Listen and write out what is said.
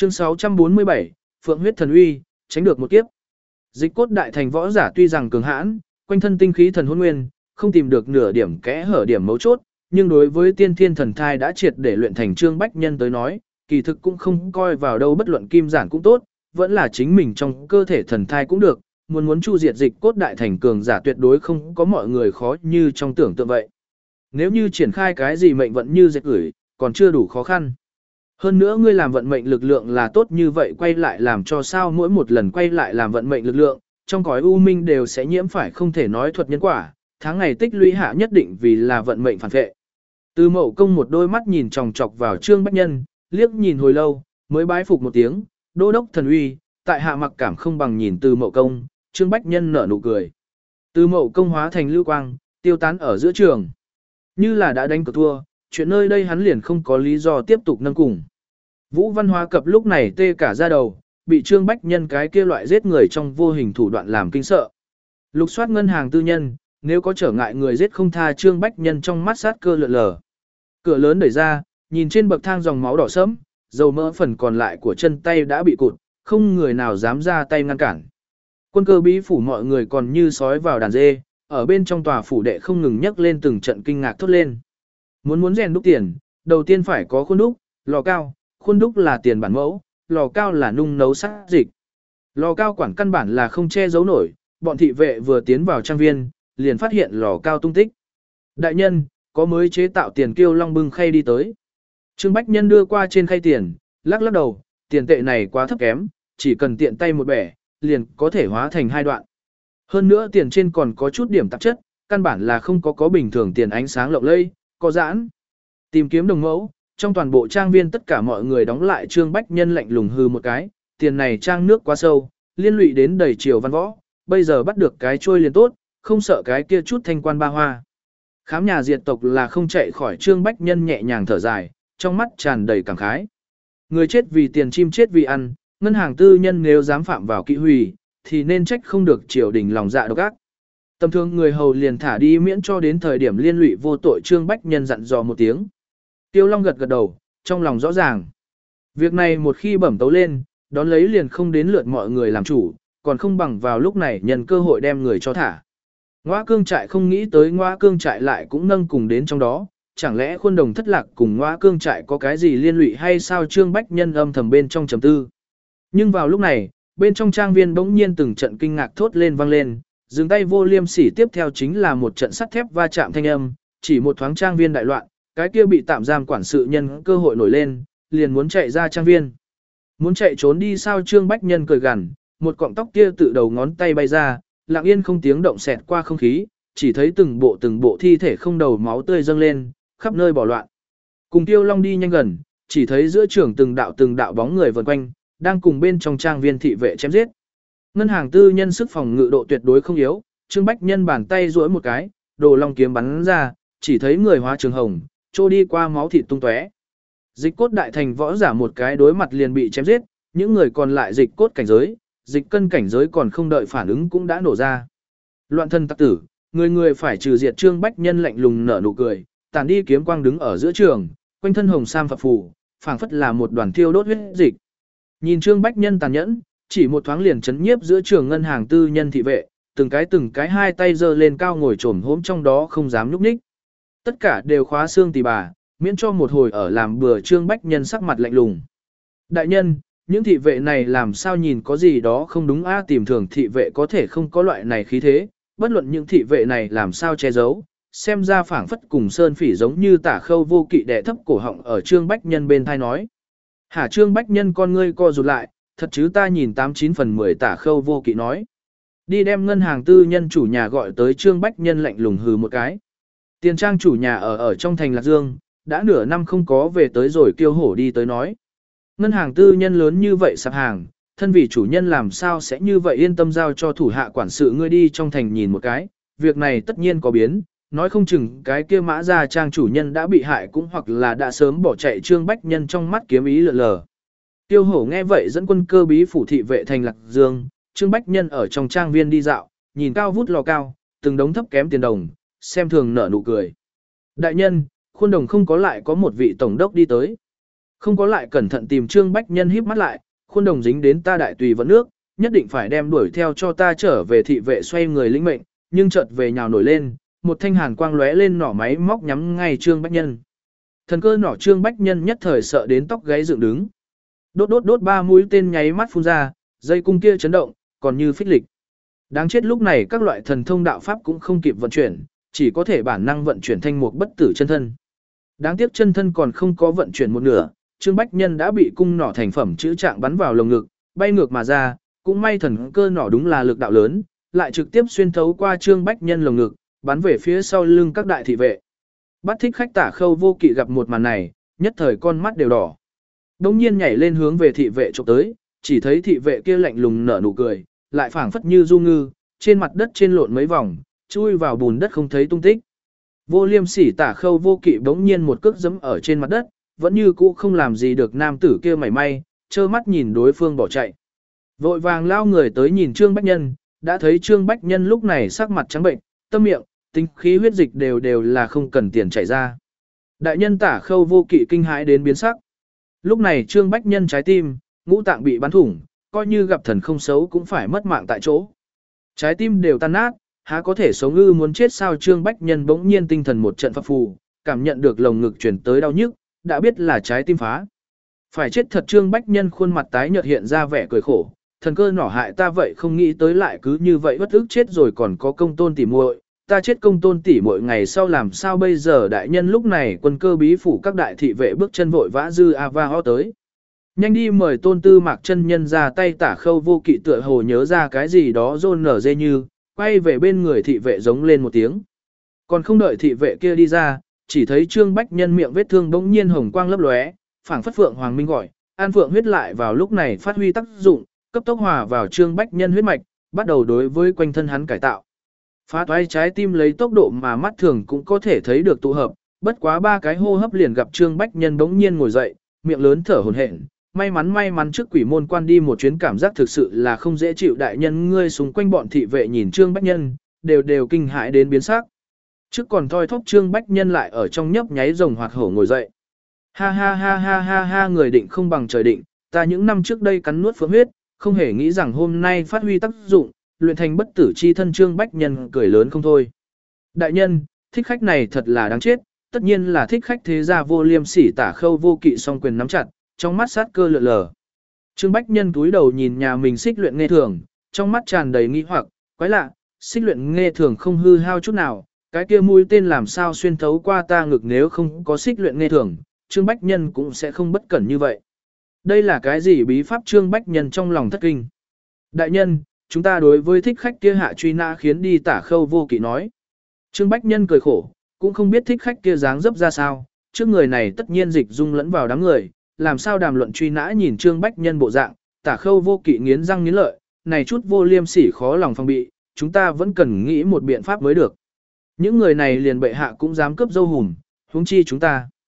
Chương 647, Phượng huyết thần uy, tránh được một kiếp. Dịch cốt đại thành võ giả tuy rằng cường hãn, quanh thân tinh khí thần hôn nguyên, không tìm được nửa điểm kẽ hở điểm mấu chốt, nhưng đối với tiên thiên thần thai đã triệt để luyện thành Trương Bách Nhân tới nói, kỳ thực cũng không coi vào đâu, bất luận kim giản cũng tốt, vẫn là chính mình trong cơ thể thần thai cũng được, muốn chu diệt dịch cốt đại thành cường giả tuyệt đối không có mọi người khó như trong tưởng tượng vậy. Nếu như triển khai cái gì mệnh vận như dệt gửi, còn chưa đủ khó khăn. Hơn nữa ngươi làm vận mệnh lực lượng là tốt như vậy, quay lại làm cho sao mỗi một lần quay lại làm vận mệnh lực lượng, trong cõi u minh đều sẽ nhiễm phải không thể nói thuật nhân quả, tháng ngày tích lũy hạ nhất định vì là vận mệnh phản vệ. Từ Mậu Công một đôi mắt nhìn chòng chọc vào Trương Bách Nhân, liếc nhìn hồi lâu, mới bái phục một tiếng, đô đốc thần uy, tại hạ mặc cảm không bằng nhìn Từ Mậu Công, Trương Bách Nhân nở nụ cười. Từ Mậu Công hóa thành lưu quang, tiêu tán ở giữa trường. Như là đã đánh cược thua, chuyện nơi đây hắn liền không có lý do tiếp tục nâng cùng. Vũ Văn Hóa Cập lúc này tê cả da đầu, bị Trương Bách Nhân cái kia loại giết người trong vô hình thủ đoạn làm kinh sợ. Lục soát ngân hàng tư nhân, nếu có trở ngại người giết không tha, Trương Bách Nhân trong mắt sát cơ lượn lờ. Cửa lớn đẩy ra, nhìn trên bậc thang dòng máu đỏ sẫm, dầu mỡ phần còn lại của chân tay đã bị cụt, không người nào dám ra tay ngăn cản. Quân Cơ Bí phủ mọi người còn như sói vào đàn dê, ở bên trong tòa phủ đệ không ngừng nhấc lên từng trận kinh ngạc thốt lên. Muốn rèn đúc tiền, đầu tiên phải có khuôn đúc, lò cao, khuôn đúc là tiền bản mẫu, lò cao là nung nấu sắc dịch. Lò cao quản căn bản là không che giấu nổi, bọn thị vệ vừa tiến vào trang viên, liền phát hiện lò cao tung tích. Đại nhân, có mới chế tạo tiền kiêu long bưng khay đi tới. Trương Bách Nhân đưa qua trên khay tiền, lắc lắc đầu, tiền tệ này quá thấp kém, chỉ cần tiện tay một bẻ, liền có thể hóa thành hai đoạn. Hơn nữa tiền trên còn có chút điểm tạp chất, căn bản là không có bình thường tiền ánh sáng lộng lẫy, có giãn. Tìm kiếm đồng mẫu, trong toàn bộ trang viên tất cả mọi người đóng lại. Trương Bách Nhân lạnh lùng hư một cái, tiền này trang nước quá sâu, liên lụy đến đầy triều văn võ, bây giờ bắt được cái trôi liền tốt, không sợ cái kia chút thanh quan ba hoa. Khám nhà diệt tộc là không chạy khỏi. Trương Bách Nhân nhẹ nhàng thở dài, trong mắt tràn đầy cảm khái. Người chết vì tiền, chim chết vì ăn, ngân hàng tư nhân nếu dám phạm vào kỵ hủy, thì nên trách không được triều đình lòng dạ độc ác. Tầm thường người hầu liền thả đi miễn cho đến thời điểm liên lụy vô tội. Trương Bách Nhân dặn dò một tiếng. Tiêu Long gật gật đầu, trong lòng rõ ràng. Việc này một khi bẩm tấu lên, đón lấy liền không đến lượt mọi người làm chủ, còn không bằng vào lúc này nhân cơ hội đem người cho thả. Ngoa Cương Trại không nghĩ tới Ngoa Cương Trại lại cũng nâng cùng đến trong đó, chẳng lẽ Khuôn Đồng thất lạc cùng Ngoa Cương Trại có cái gì liên lụy hay sao? Trương Bách Nhân âm thầm bên trong trầm tư. Nhưng vào lúc này, bên trong trang viên bỗng nhiên từng trận kinh ngạc thốt lên vang lên, dừng tay vô liêm sỉ, tiếp theo chính là một trận sắt thép va chạm thanh âm, chỉ một thoáng trang viên đại loạn, cái kia bị tạm giam quản sự nhân cơ hội nổi lên, liền muốn chạy ra trang viên. Muốn chạy trốn đi sao? Trương Bách Nhân cười gằn, một cọng tóc kia tự đầu ngón tay bay ra, lặng yên không tiếng động xẹt qua không khí, chỉ thấy từng bộ thi thể không đầu máu tươi dâng lên, khắp nơi bỏ loạn. Cùng Tiêu Long đi nhanh gần, chỉ thấy giữa trường từng đạo bóng người vần quanh, đang cùng bên trong trang viên thị vệ chém giết. Ngân hàng tư nhân sức phòng ngự độ tuyệt đối không yếu, Trương Bách Nhân bàn tay duỗi một cái, đồ long kiếm bắn ra, chỉ thấy người hóa trường hồng, trôi đi qua máu thịt tung tóe. Dịch cốt đại thành võ giả một cái đối mặt liền bị chém giết, những người còn lại dịch cốt cảnh giới, dịch cân cảnh giới còn không đợi phản ứng cũng đã nổ ra. Loạn thân tặc tử, người phải trừ diệt. Trương Bách Nhân lạnh lùng nở nụ cười, tản đi kiếm quang đứng ở giữa trường, quanh thân hồng sam phập phù, phảng phất là một đoàn thiêu đốt huyết dịch. Nhìn Trương Bách Nhân tàn nhẫn, chỉ một thoáng liền chấn nhiếp giữa trường ngân hàng tư nhân thị vệ, từng cái hai tay giơ lên cao ngồi trồm hốm trong đó không dám nhúc nhích. Tất cả đều khóa xương tỳ bà, miễn cho một hồi ở làm bừa. Trương Bách Nhân sắc mặt lạnh lùng. Đại nhân, những thị vệ này làm sao nhìn có gì đó không đúng a? Tìm thường thị vệ có thể không có loại này khí thế, bất luận những thị vệ này làm sao che giấu, xem ra phảng phất cùng Sơn Phỉ giống như. Tả Khâu Vô Kỵ đè thấp cổ họng ở Trương Bách Nhân bên tai nói. Hả? Trương Bách Nhân con ngươi co rụt lại, thật chứ ta nhìn 89 phần 10. Tả Khâu Vô Kỵ nói. Đi đem ngân hàng tư nhân chủ nhà gọi tới. Trương Bách Nhân lạnh lùng hừ một cái. Tiền trang chủ nhà ở trong thành Lạc Dương, đã nửa năm không có về tới rồi. Kiêu hổ đi tới nói. Ngân hàng tư nhân lớn như vậy sạp hàng, thân vị chủ nhân làm sao sẽ như vậy yên tâm giao cho thủ hạ quản sự ngươi đi trong thành nhìn một cái, việc này tất nhiên có biến, nói không chừng cái kia Mã Gia Trang chủ nhân đã bị hại cũng hoặc là đã sớm bỏ chạy. Trương Bách Nhân trong mắt kiếm ý lượn lờ. Tiêu Hổ nghe vậy dẫn quân Cơ Bí phủ thị vệ thành Lạc Dương. Trương Bách Nhân ở trong trang viên đi dạo, nhìn cao vút lò cao, từng đống thấp kém tiền đồng, xem thường nở nụ cười. Đại nhân, Khuôn Đồng không có lại có một vị tổng đốc đi tới. Không có lại cẩn thận tìm Trương Bách Nhân híp mắt lại, khuôn đồng dính đến ta đại tùy vẫn nước, nhất định phải đem đuổi theo cho ta trở về thị vệ xoay người lĩnh mệnh, nhưng chợt về nhào nổi lên, một thanh hàn quang lóe lên nỏ máy móc nhắm ngay Trương Bách Nhân. Thần cơ nỏ Trương Bách Nhân nhất thời sợ đến tóc gáy dựng đứng. Đốt đốt đốt ba mũi tên nháy mắt phun ra, dây cung kia chấn động, còn như phích lịch. Đáng chết lúc này các loại thần thông đạo pháp cũng không kịp vận chuyển, chỉ có thể bản năng vận chuyển thanh mục bất tử chân thân. Đáng tiếc chân thân còn không có vận chuyển một nửa, Trương Bách Nhân đã bị cung nỏ thành phẩm chữ trạng bắn vào lồng ngực, bay ngược mà ra, cũng may thần cơ nỏ đúng là lực đạo lớn, lại trực tiếp xuyên thấu qua Trương Bách Nhân lồng ngực, bắn về phía sau lưng các đại thị vệ. Bắt Thích Khách Tả Khâu Vô Kỵ gặp một màn này, nhất thời con mắt đều đỏ. Đông nhiên nhảy lên hướng về thị vệ chụp tới, chỉ thấy thị vệ kia lạnh lùng nở nụ cười, lại phảng phất như du ngư, trên mặt đất trên lộn mấy vòng, chui vào bùn đất không thấy tung tích. Vô Liêm Sỉ Tả Khâu Vô Kỵ bỗng nhiên một cước giẫm ở trên mặt đất, vẫn như cũ không làm gì được nam tử kia mảy may, trơ mắt nhìn đối phương bỏ chạy. Vội vàng lao người tới nhìn Trương Bách Nhân, đã thấy Trương Bách Nhân lúc này sắc mặt trắng bệnh, tâm miệng, tinh khí huyết dịch đều là không cần tiền chảy ra. Đại nhân Tả Khâu Vô Kỵ kinh hãi đến biến sắc. Lúc này Trương Bách Nhân trái tim, ngũ tạng bị bắn thủng, coi như gặp thần không xấu cũng phải mất mạng tại chỗ. Trái tim đều tan nát, há có thể sống ư, muốn chết sao? Trương Bách Nhân bỗng nhiên tinh thần một trận phập phù, cảm nhận được lồng ngực chuyển tới đau nhức, đã biết là trái tim phá. Phải chết thật. Trương Bách Nhân khuôn mặt tái nhợt hiện ra vẻ cười khổ, thần cơ nỏ hại ta vậy không nghĩ tới lại cứ như vậy bất ức chết rồi, còn có Công Tôn tỉ muội, ta chết Công Tôn tỉ muội ngày sau làm sao bây giờ? Đại nhân lúc này quân cơ bí phủ các đại thị vệ bước chân vội vã dư a va ho tới. Nhanh đi mời Tôn Tư Mạc chân nhân ra tay. Tả Khâu Vô Kỵ tựa hồ nhớ ra cái gì đó rôn nở dê như, quay về bên người thị vệ giống lên một tiếng. Còn không đợi thị vệ kia đi ra, chỉ thấy Trương Bách Nhân miệng vết thương bỗng nhiên hồng quang lấp lóe, phảng phất phượng hoàng minh gọi, an phượng huyết lại vào lúc này phát huy tác dụng, cấp tốc hòa vào Trương Bách Nhân huyết mạch, bắt đầu đối với quanh thân hắn cải tạo. Phá toái trái tim lấy tốc độ mà mắt thường cũng có thể thấy được tụ hợp, bất quá 3 cái hô hấp liền gặp Trương Bách Nhân bỗng nhiên ngồi dậy, miệng lớn thở hổn hển. May mắn trước quỷ môn quan đi một chuyến, cảm giác thực sự là không dễ chịu. Đại nhân ngươi xung quanh bọn thị vệ nhìn Trương Bách Nhân, đều kinh hãi đến biến sắc. Trước còn thoi thóp Trương Bách Nhân lại ở trong nhấp nháy rồng hoạt hổ ngồi dậy. Ha ha ha ha ha ha, người định không bằng trời định, ta những năm trước đây cắn nuốt phượng huyết, không hề nghĩ rằng hôm nay phát huy tác dụng, luyện thành bất tử chi thân. Trương Bách Nhân cười lớn không thôi. Đại nhân, Thích Khách này thật là đáng chết, tất nhiên là Thích Khách thế gia Vô Liêm Sỉ Tả Khâu Vô Kỵ song quyền nắm chặt, trong mắt sát cơ lượn lờ. Trương Bách Nhân cúi đầu nhìn nhà mình Xích Luyện Nghe Thường, trong mắt tràn đầy nghi hoặc, quái lạ, Xích Luyện Nghe Thường không hư hao chút nào, cái kia mũi tên làm sao xuyên thấu qua ta ngực? Nếu không có Xích Luyện Nghe Thường, Trương Bách Nhân cũng sẽ không bất cẩn như vậy. Đây là cái gì bí pháp? Trương Bách Nhân trong lòng thất kinh. Đại nhân, chúng ta đối với Thích Khách kia hạ truy nã khiến đi. Tả Khâu Vô Kỵ nói. Trương Bách Nhân cười khổ, cũng không biết Thích Khách kia dáng dấp ra sao, trước người này tất nhiên dịch dung lẫn vào đám người, làm sao đàm luận truy nã? Nhìn Trương Bách Nhân bộ dạng, Tả Khâu Vô Kỵ nghiến răng nghiến lợi, này chút vô liêm sỉ khó lòng phòng bị, chúng ta vẫn cần nghĩ một biện pháp mới được. Những người này liền bệ hạ cũng dám cướp dâu hùm, huống chi chúng ta.